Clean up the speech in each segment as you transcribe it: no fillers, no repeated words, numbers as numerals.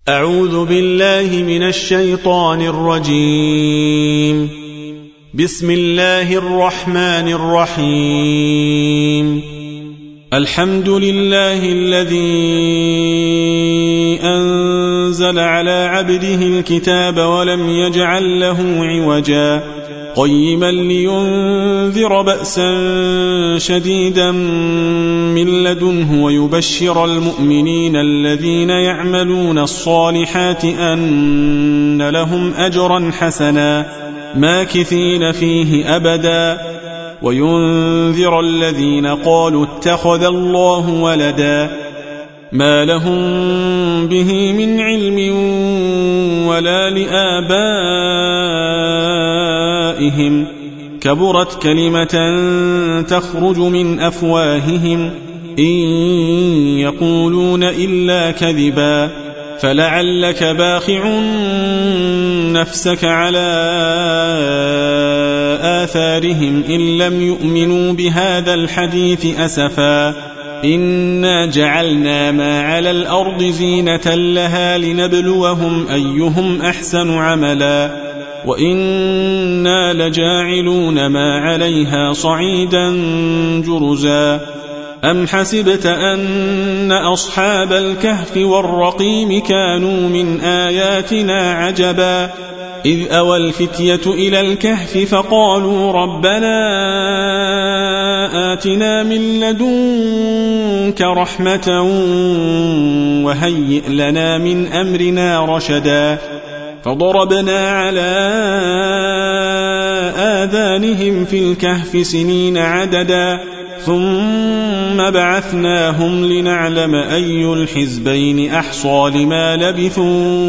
أعوذ بالله من الشيطان الرجيم. بسم الله الرحمن الرحيم. الحمد لله الذي أنزل على عبده الكتاب ولم يجعل له عوجا قيما لينذر بأسا شديدا من لدنه ويبشر المؤمنين الذين يعملون الصالحات أن لهم أجرا حسنا ماكثين فيه أبدا وينذر الذين قالوا اتخذ الله ولدا ما لهم به من علم ولا لآبائهم كبرت كلمة تخرج من أفواههم إن يقولون إلا كذبا فلعلك باخع نفسك على آثارهم إن لم يؤمنوا بهذا الحديث أسفا إنا جعلنا ما على الأرض زينة لها لنبلوهم أيهم أحسن عملا وإنا لجاعلون ما عليها صعيدا جرزا أم حسبت أن أصحاب الكهف والرقيم كانوا من آياتنا عجبا إذ أوى الفتية إلى الكهف فقالوا ربنا آتنا من لدنك رحمة وهيئ لنا من أمرنا رشدا فضربنا على آذانهم في الكهف سنين عددا ثم بعثناهم لنعلم أي الحزبين أحصى لما لبثوا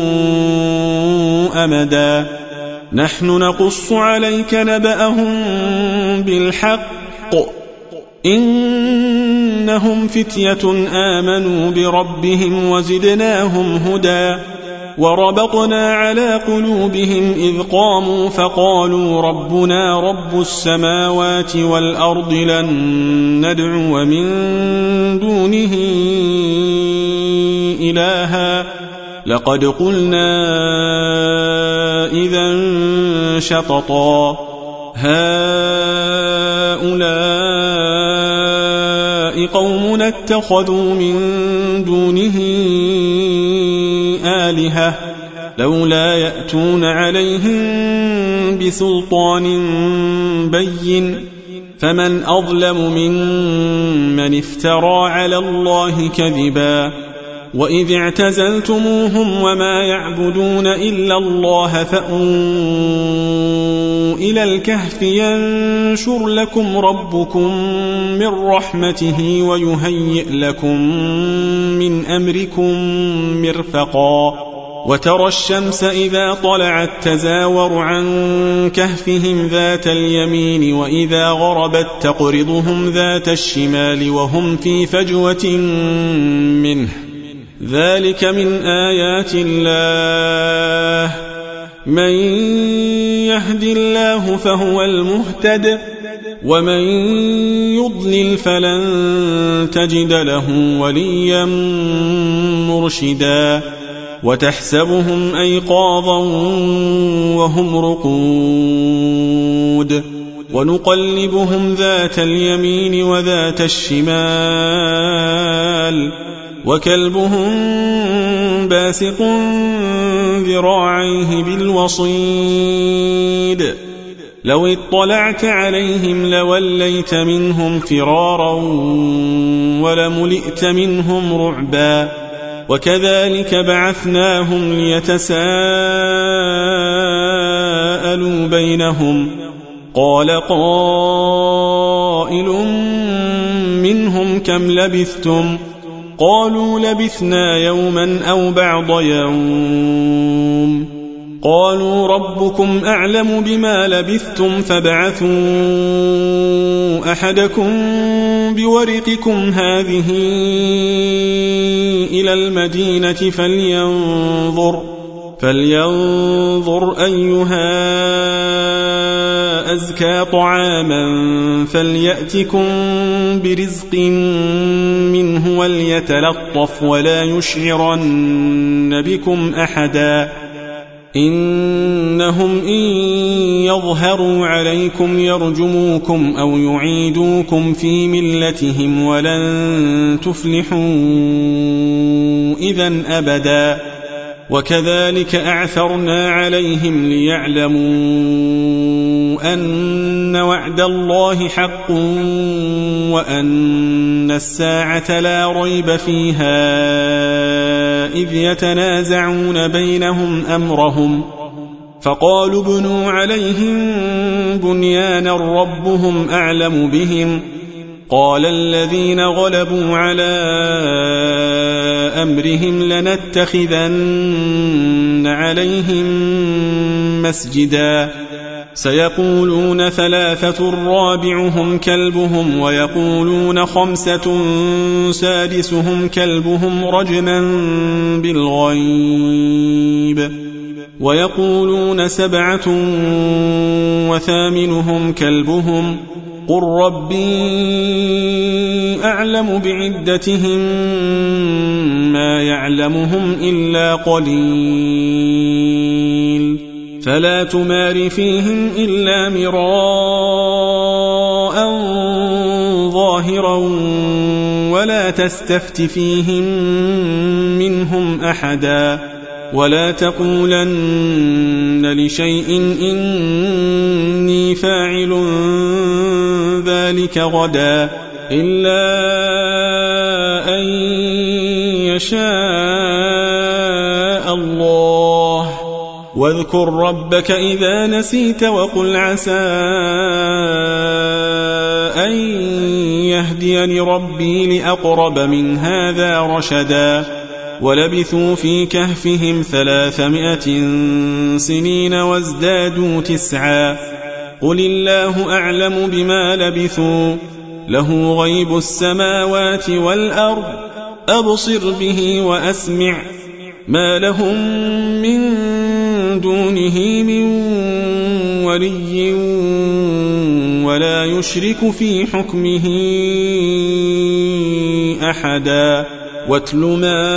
أمدا نحن نقص عليك نبأهم بالحق إنهم فتية آمنوا بربهم وزدناهم هدى وربطنا على قلوبهم إذ قاموا فقالوا ربنا رب السماوات والأرض لن ندعو من دونه إلها لقد قلنا إذا شططا هؤلاء قومنا اتخذوا من دونه آلهة لولا يأتون عليهم بسلطان بين فمن أظلم ممن افترى على الله كذبا وإذ اعتزلتموهم وما يعبدون إلا الله فأووا إلى الكهف ينشر لكم ربكم من رحمته ويهيئ لكم من أمركم مرفقا وترى الشمس إذا طلعت تزاور عن كهفهم ذات اليمين وإذا غربت تقرضهم ذات الشمال وهم في فجوة منه ذلك من آيات الله من يهد الله فهو المهتد ومن يضلل فلن تجد له وليا مرشدا وتحسبهم أيقاظا وهم رقود ونقلبهم ذات اليمين وذات الشمال وكلبهم باسق ذراعيه بالوصيد لو اطلعت عليهم لوليت منهم فرارا ولملئت منهم رعبا وكذلك بعثناهم ليتساءلوا بينهم قال قائل منهم كم لبثتم قالوا لبثنا يوما أو بعض يوم قالوا ربكم أعلم بما لبثتم فابعثوا أحدكم بورقكم هذه إلى المدينة فلينظر أيها أزكى طعاما فليأتكم برزق منه وليتلطف ولا يشعرن بكم أحدا إنهم إن يظهروا عليكم يرجموكم أو يعيدوكم في ملتهم ولن تفلحوا إذن أبدا وكذلك أعثرنا عليهم ليعلموا أن وعد الله حق وأن الساعة لا ريب فيها إذ يتنازعون بينهم أمرهم فقالوا ابنوا عليهم بنيانا ربهم أعلم بهم قال الذين غلبوا على أمرهم لنتخذن عليهم مسجدا سيقولون 3 رابعهم كلبهم ويقولون 5 سادسهم كلبهم رجما بالغيب ويقولون 7 وثامنهم كلبهم قل ربي أعلم بعدتهم ما يعلمهم إلا قليل فلا تمار فيهم إلا مراء ظاهرا ولا تستفت فيهم منهم أحدا ولا تقولن لشيء إني فاعل ذلك غدا إلا أن يشاء الله واذكر ربك إذا نسيت وقل عسى أن يهديني ربي لأقرب من هذا رشدا ولبثوا في كهفهم 300 سنين وازدادوا 9 قل الله أعلم بما لبثوا له غيب السماوات والأرض أبصر به وأسمع ما لهم من دونه من ولي ولا يشرك في حكمه أحدا واتل ما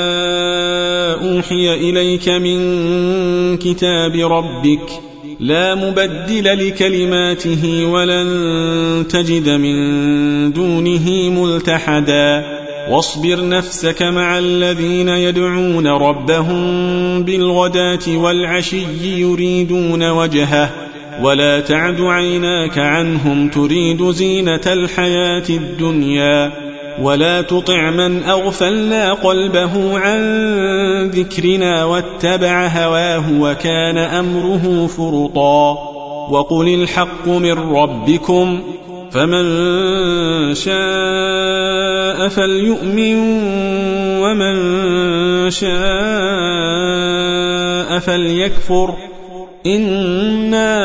أوحي إليك من كتاب ربك لا مبدل لكلماته ولن تجد من دونه ملتحدا واصبر نفسك مع الذين يدعون ربهم بالغداة والعشي يريدون وجهه ولا تعد عيناك عنهم تريد زينة الحياة الدنيا ولا تطع من أغفلنا قلبه عن ذكرنا واتبع هواه وكان أمره فرطا وقل الحق من ربكم فمن شاء فليؤمن ومن شاء فليكفر إنا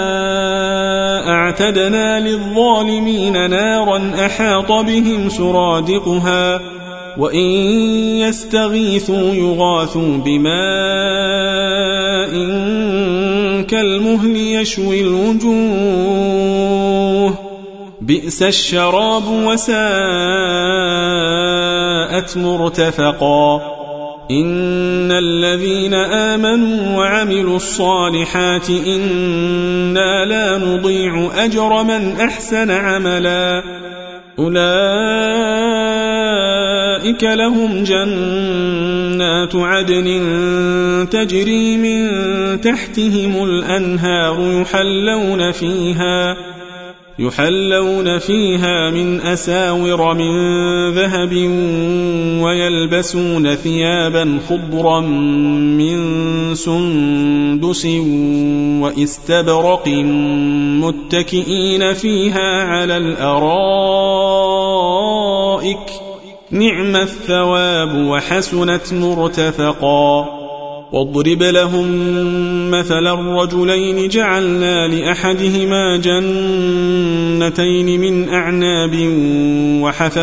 أعتدنا للظالمين نارا أحاط بهم سرادقها وإن يستغيثوا يغاثوا بماء كالمهل يشوي الوجوه بئس الشراب وساءت مرتفقا إن الذين آمنوا وعملوا الصالحات إنا لا نضيع أجر من أحسن عملا أولئك لهم جنات عدن تجري من تحتهم الأنهار يحلون فيها من أساور من ذهب ويلبسون ثيابا خضرا من سندس وإستبرق متكئين فيها على الأرائك نعم الثواب وحسنت مرتفقا واضرب لهم مثلا الرجلين جعلنا لأحدهما جنتين من أعناب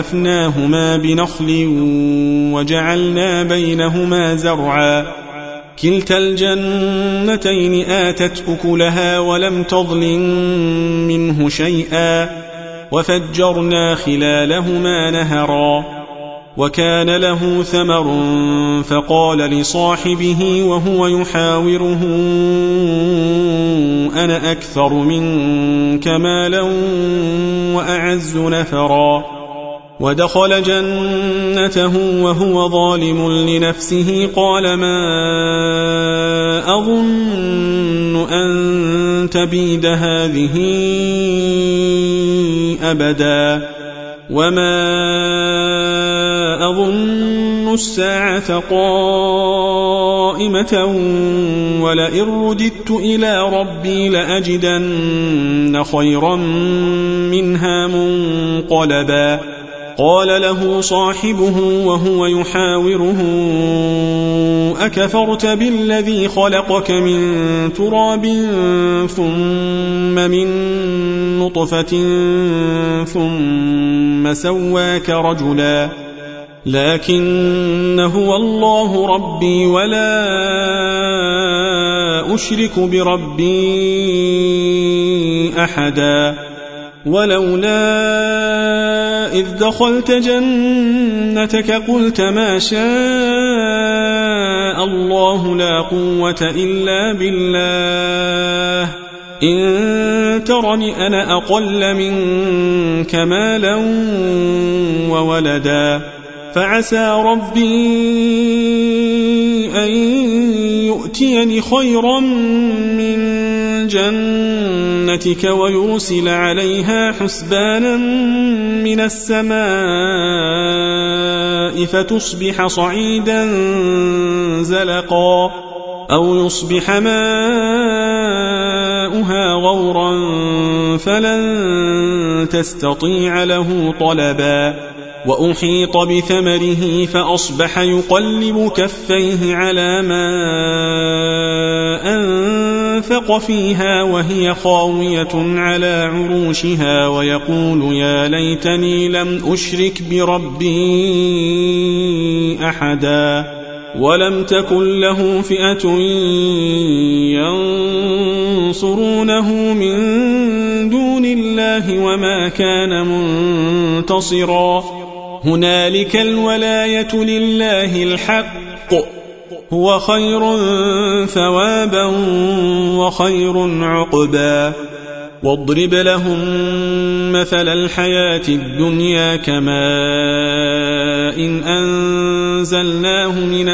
وحففناهما بنخل وجعلنا بينهما زرعا كلتا الجنتين آتت أكلها ولم تظلم منه شيئا وفجرنا خلالهما نهرا وكان له ثمر فقال لصاحبه وهو يحاوره أنا أكثر منك مالا وأعز نفرا ودخل جنته وهو ظالم لنفسه قال ما أظن أن تبيد هذه أبدا وما أظن الساعة قائمة ولئن رددت إلى ربي لأجدن خيرا منها منقلبا قال له صاحبه وهو يحاوره أكفرت بالذي خلقك من تراب ثم من نطفة ثم سواك رجلا لكن هو الله ربي ولا أشرك بربي أحدا ولولا إذ دخلت جنتك قلت ما شاء الله لا قوة إلا بالله إن ترني أنا أقل منك مالا وولدا فعسى ربي أن يؤتيني خيرا من جنتك ويرسل عليها حسبانا من السماء فتصبح صعيدا زلقا أو يصبح ماؤها غورا فلن تستطيع له طلبا وأحيط بثمره فأصبح يقلب كفيه على ما أنفق فيها وهي خاوية على عروشها ويقول يا ليتني لم أشرك بربي أحدا ولم تكن له فئة ينصرونه من دون الله وما كان منتصرا هنالك الولاية لله الحق هو خير ثوابا وخير عقبا واضرب لهم مثل الحياة الدنيا كماء إن أنزلناه من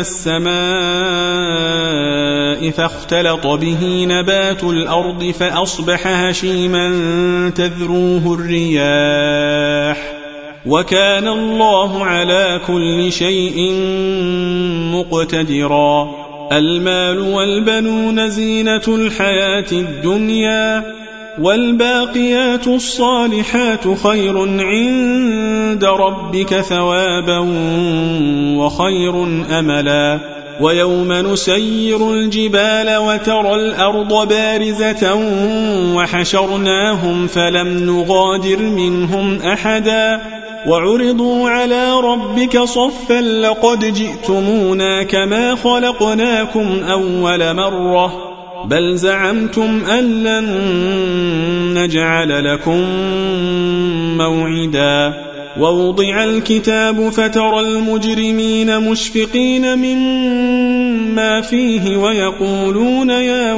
السماء فاختلط به نبات الأرض فأصبح هشيما تذروه الرياح وكان الله على كل شيء مقتدرا المال والبنون زينة الحياة الدنيا والباقيات الصالحات خير عند ربك ثوابا وخير أملا ويوم نسير الجبال وترى الأرض بارزة وحشرناهم فلم نغادر منهم أحدا وعرضوا على ربك صفا لقد جئتمونا كما خلقناكم أول مرة بل زعمتم أن لن نجعل لكم موعدا ووضع الكتاب فترى المجرمين مشفقين مما فيه ويقولون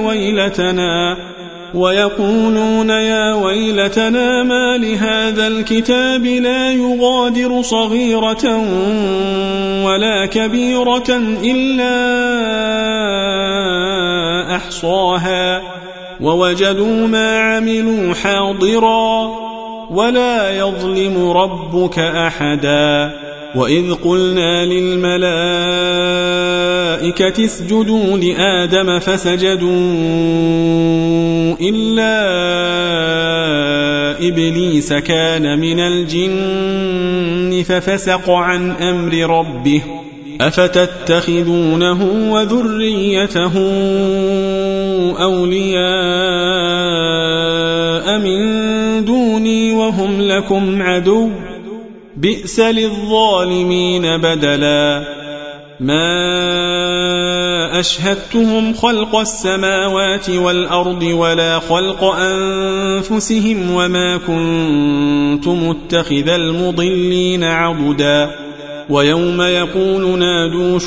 يا ويلتنا ما لهذا الكتاب لا يغادر صغيرة ولا كبيرة إلا أحصاها ووجدوا ما عملوا حاضرا ولا يظلم ربك أحدا وإذ قلنا للملائكة اسجدوا لآدم فسجدوا إلا إبليس كان من الجن ففسق عن أمر ربه أفتتخذونه وذريته أولياء من دوني وهم لكم عدو بئس للظالمين بدلا ما أشهدتهم خلق السماوات والأرض ولا خلق أنفسهم وما كنت متخذ المضلين عضدا ويوم يقول نادوا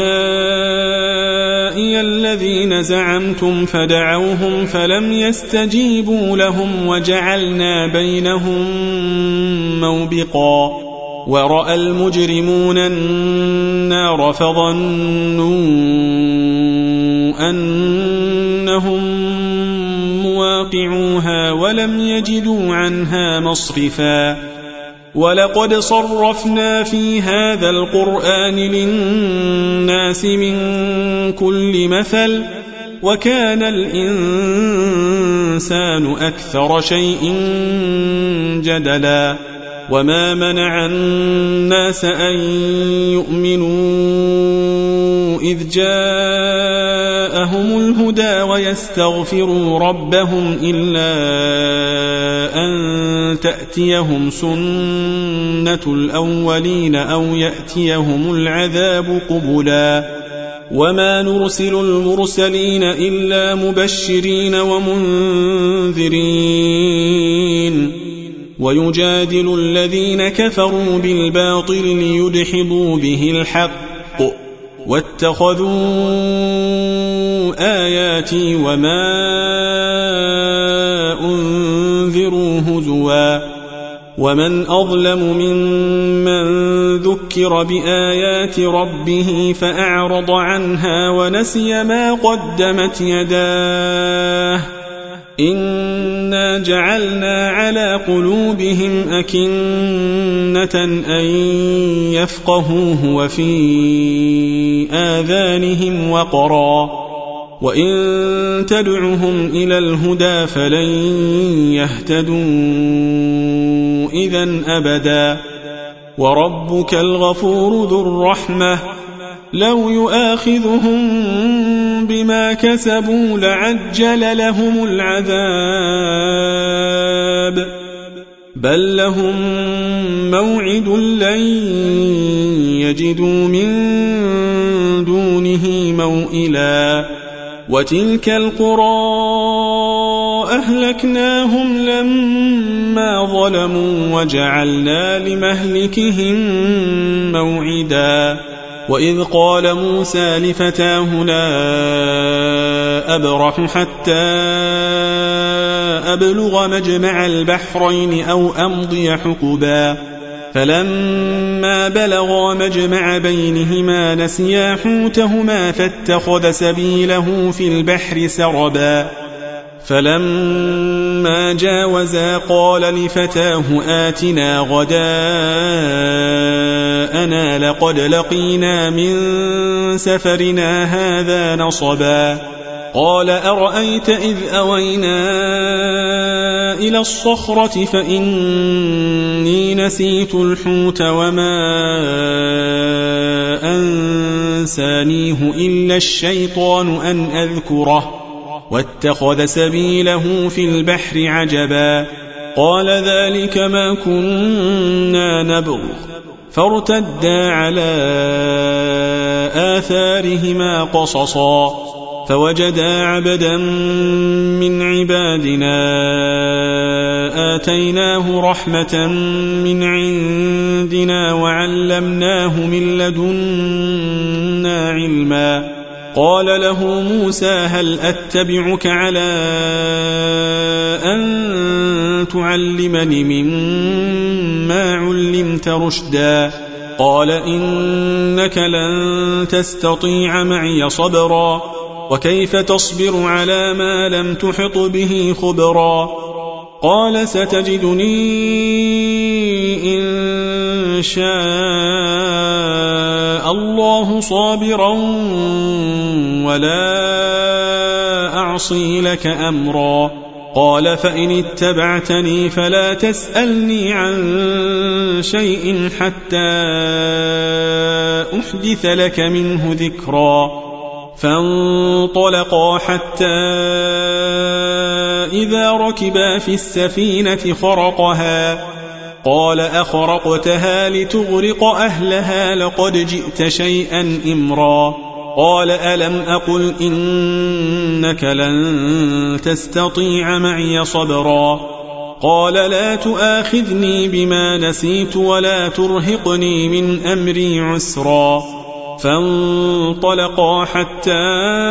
شركائي الذين زعمتم فدعوهم فلم يستجيبوا لهم وجعلنا بينهم موبقا ورأى المجرمون النار فظنوا أنهم مواقعوها ولم يجدوا عنها مصرفا ولقد صرفنا في هذا القرآن للناس من كل مثل وكان الإنسان أكثر شيء جدلا وما منع الناس أن يؤمنوا إذ جاءهم الهدى ويستغفروا ربهم إلا أن تأتيهم سنة الأولين أو يأتيهم العذاب قبلا وما نرسل المرسلين إلا مبشرين ومنذرين ويجادل الذين كفروا بالباطل ليدحضوا به الحق واتخذوا آياتي وما أنذروا هزوا ومن أظلم ممن ذكر بآيات ربه فأعرض عنها ونسي ما قدمت يداه إنا جعلنا على قلوبهم أكنة أن يفقهوه وفي آذانهم وقرا وإن تدعهم إلى الهدى فلن يهتدوا إذن أبدا وربك الغفور ذو الرحمة لو يؤاخذهم بما كسبوا لعجل لهم العذاب بل لهم موعد لن يجدوا من دونه موئلا وتلك القرى أهلكناهم لما ظلموا وجعلنا لمهلكهم موعدا وإذ قال موسى لفتاه لا أبرح حتى أبلغ مجمع البحرين أو أمضي حقبا فلما بلغا مجمع بينهما نسيا حوتهما فاتخذ سبيله في البحر سربا فلما جاوزا قال لفتاه آتنا غداءنا لقد لقينا من سفرنا هذا نصبا قال أرأيت إذ أوينا إلى الصخرة فإني نسيت الحوت وما أنسانيه إلا الشيطان أن أذكره واتخذ سبيله في البحر عجبا قال ذلك ما كنا نبغ فارتدا على آثارهما قصصا فوجدا عبدا من عبادنا آتيناه رحمة من عندنا وعلمناه من لدنا علما قال له موسى هل أتبعك على أن تعلمني مما علمت رشدا قال إنك لن تستطيع معي صبرا وكيف تصبر على ما لم تحط به خبرا قال ستجدني إن شاء الله صابرا ولا أعصي لك أمرا قال فإن اتبعتني فلا تسألني عن شيء حتى أحدث لك منه ذكرا فانطلقا حتى إذا ركبا في السفينة خرقها قال أخرقتها لتغرق أهلها لقد جئت شيئا إمرا قال ألم أقل إنك لن تستطيع معي صبرا قال لا تؤاخذني بما نسيت ولا ترهقني من أمري عسرا فانطلقا حتى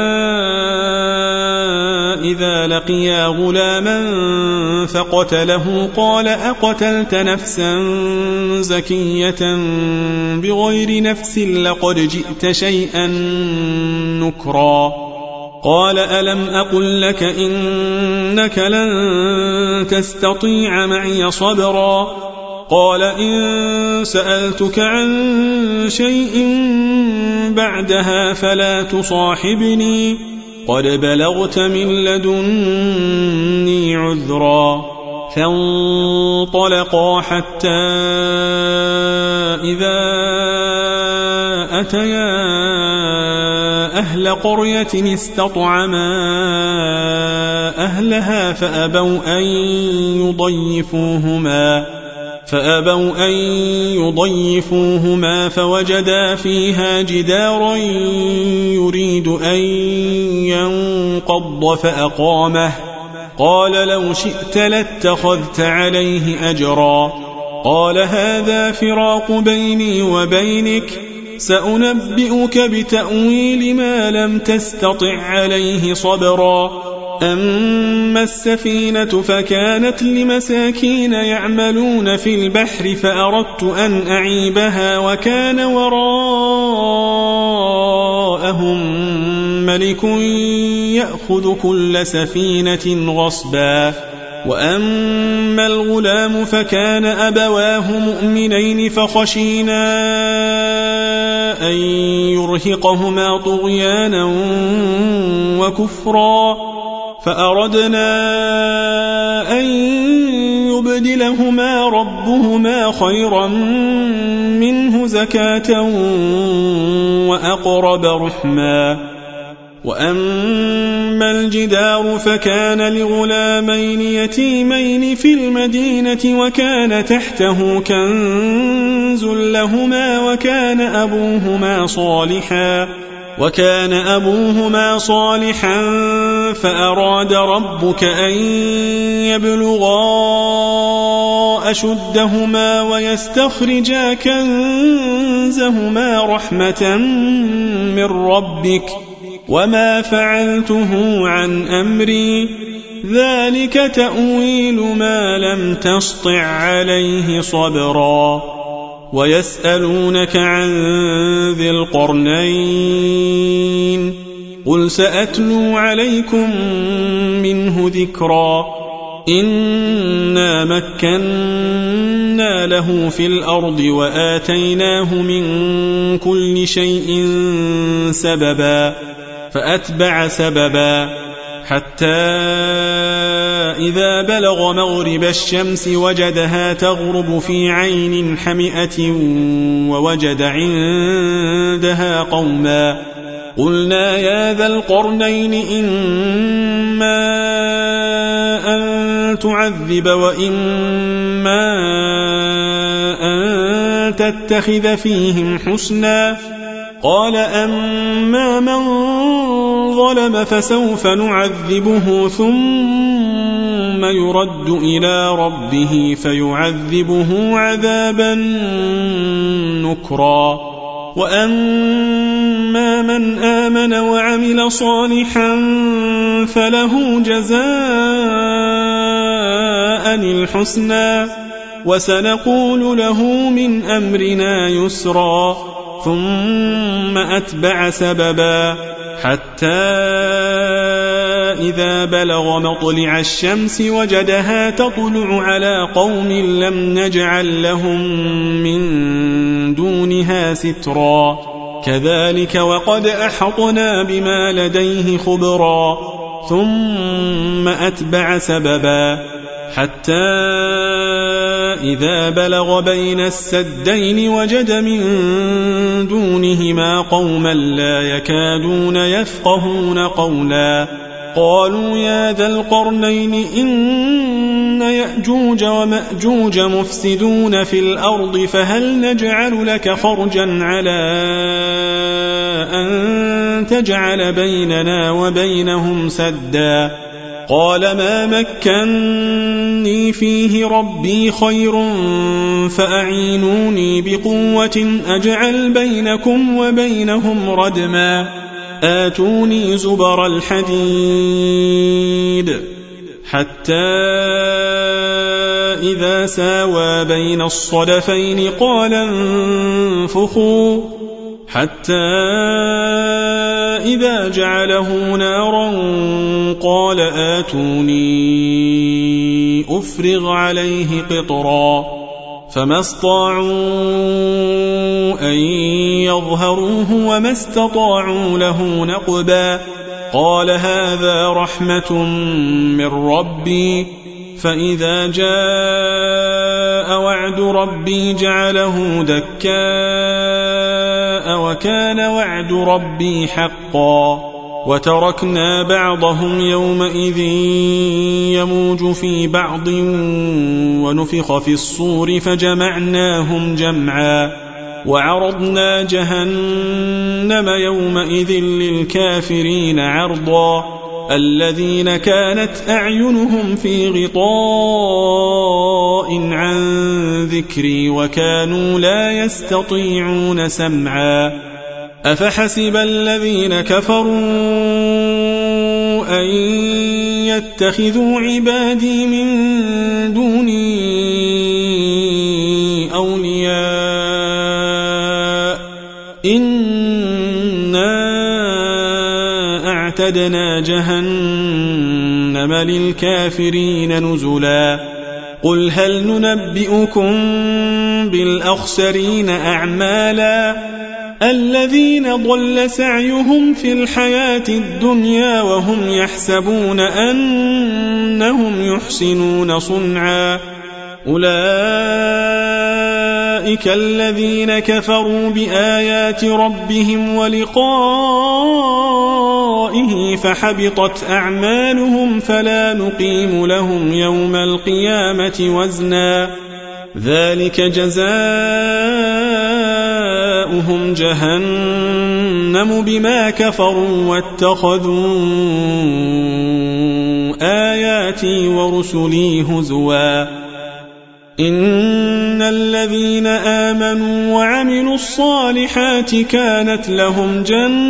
إذا لقيا غلاما فقتله قال أقتلت نفسا زكية بغير نفس لقد جئت شيئا نكرا قال ألم أقل لك إنك لن تستطيع معي صبرا قال إن سألتك عن شيء بعدها فلا تصاحبني قد بلغت من لدني عذرا فانطلقا حتى إذا أتيا أهل قرية استطعما أهلها فأبوا أن يضيفوهما فوجدا فيها جدارا يريد أن ينقض فأقامه قال لو شئت لاتخذت عليه أجرا قال هذا فراق بيني وبينك سأنبئك بتأويل ما لم تستطع عليه صبرا أما السفينة فكانت لمساكين يعملون في البحر فأردت أن أعيبها وكان وراءهم ملك يأخذ كل سفينة غصبا وأما الغلام فكان أبواه مؤمنين فخشينا أن يرهقهما طغيانا وكفرا فأردنا أن يبدلهما ربهما خيرا منه زكاة وأقرب رحما وأما الجدار فكان لغلامين يتيمين في المدينة وكان تحته كنز لهما وكان أبوهما صالحا فأراد ربك أن يبلغا أشدهما ويستخرجا كنزهما رحمة من ربك وما فعلته عن أمري ذلك تأويل ما لم تسطع عليه صبرا ويسألونك عن ذي القرنين قل سأتلو عليكم منه ذكرا إنا مكنا له في الأرض وآتيناه من كل شيء سببا فأتبع سببا حتى إذا بلغ مغرب الشمس وجدها تغرب في عين حمئة ووجد عندها قوما قلنا يا ذا القرنين إما أن تعذب وإما أن تتخذ فيهم حسنا قال أما من ظلم فسوف نعذبه ثم يرد إلى ربه فيعذبه عذابا نكرا وأما من آمن وعمل صالحا فله جزاء الحسنى وسنقول له من أمرنا يسرا ثم أتبع سببا حتى إذا بلغ مطلع الشمس وجدها تطلع على قوم لم نجعل لهم من دونها سترا كذلك وقد أحطنا بما لديه خبرا ثم أتبع سببا حتى إذا بلغ بين السدين وجد من دونهما قوما لا يكادون يفقهون قولا قالوا يا ذا القرنين إن يأجوج ومأجوج مفسدون في الأرض فهل نجعل لك خرجا على أن تجعل بيننا وبينهم سدا قال ما مكنني فيه ربي خير فأعينوني بقوة أجعل بينكم وبينهم ردما آتوني زبر الحديد حتى إذا ساوى بين الصدفين قال انفخوا حتى إذا جعله نارا قال آتوني أفرغ عليه قطرا فما استطاعوا أن يظهروه وما استطاعوا له نقبا قال هذا رحمة من ربي فإذا جاء وعد ربي جعله دكاء وكان وعد ربي حقا وتركنا بعضهم يومئذ يموج في بعض ونفخ في الصور فجمعناهم جمعا وعرضنا جهنم يومئذ للكافرين عرضا الذين كانت أعينهم في غطاء عن ذكري وكانوا لا يستطيعون سمعا أفحسب الذين كفروا أن يتخذوا عبادي من دوني أولياء إنا أعتدنا جهنم للكافرين نزلا قل هل ننبئكم بالأخسرين أعمالا الذين ضل سعيهم في الحياة الدنيا وهم يحسبون أنهم يحسنون صنعا أولئك الذين كفروا بآيات ربهم ولقائه فحبطت أعمالهم فلا نقيم لهم يوم القيامة وزنا ذلك جزاؤهم جهنم بما كفروا واتخذوا آياتي ورسلي هزوا إن الذين آمنوا وعملوا الصالحات كانت لهم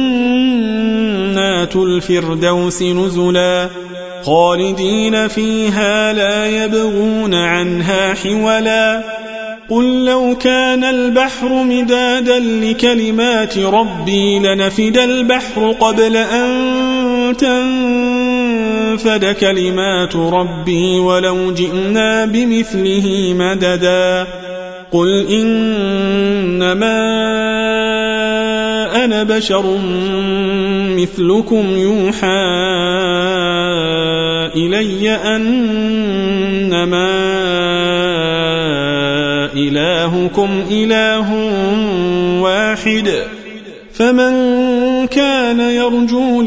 جنات الفردوس نزلا خالدين فيها لا يبغون عنها حولا قل لو كان البحر مدادا لكلمات ربي لنفد البحر قبل أن تنفد كلمات ربي ولو جئنا بمثله مددا قل إنما أنا بشر مثلكم يوحى إلي أنما إلهكم إله واحد فمن كان يرجو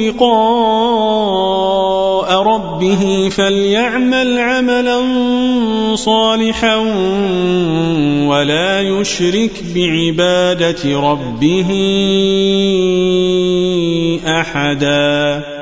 لقاء ربه فليعمل عملا صالحا ولا يشرك بعبادة ربه أحدا